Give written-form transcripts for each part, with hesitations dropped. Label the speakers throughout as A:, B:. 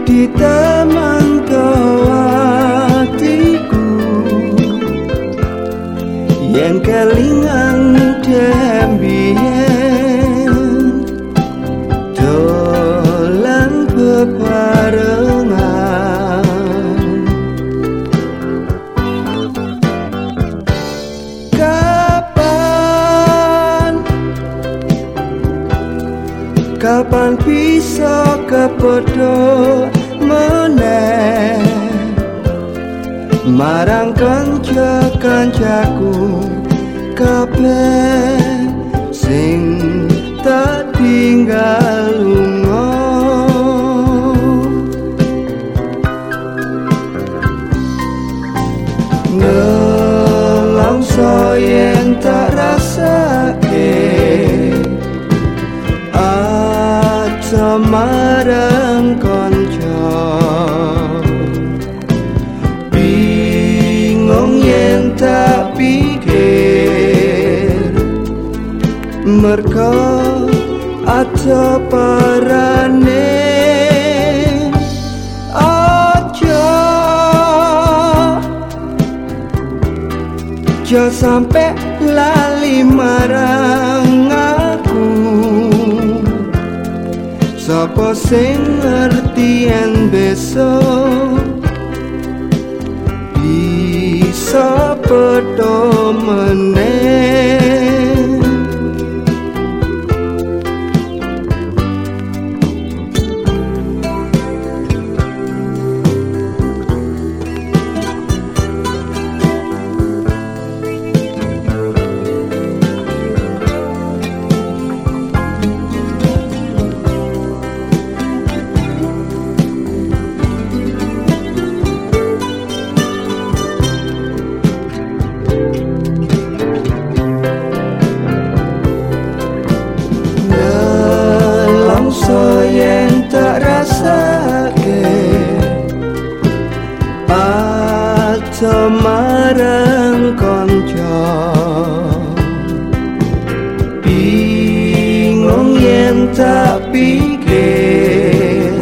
A: di taman hatiku yang kelingan dembien dolan bebarengan. Kapan bisa kepodo meneh marang kanca-kancaku kabeh sing tak tinggal lunga. Nelangsa yen tak rasake marang kanca, bingung yen tak pikir merga ada parane. Aja sampe lali marang aku, sapa sing ngerti yen besok bisa padha meneh. Yen tak rasake aja marang kanca, bingung yen tak pikir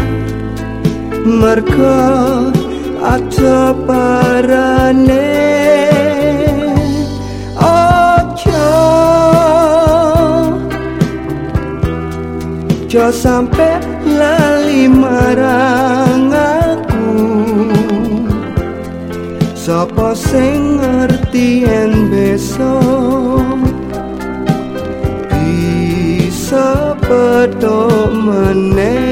A: merga ada parane. Aja sampe lali marang aku, sapa sing ngerti yen besok bisa padha meneh.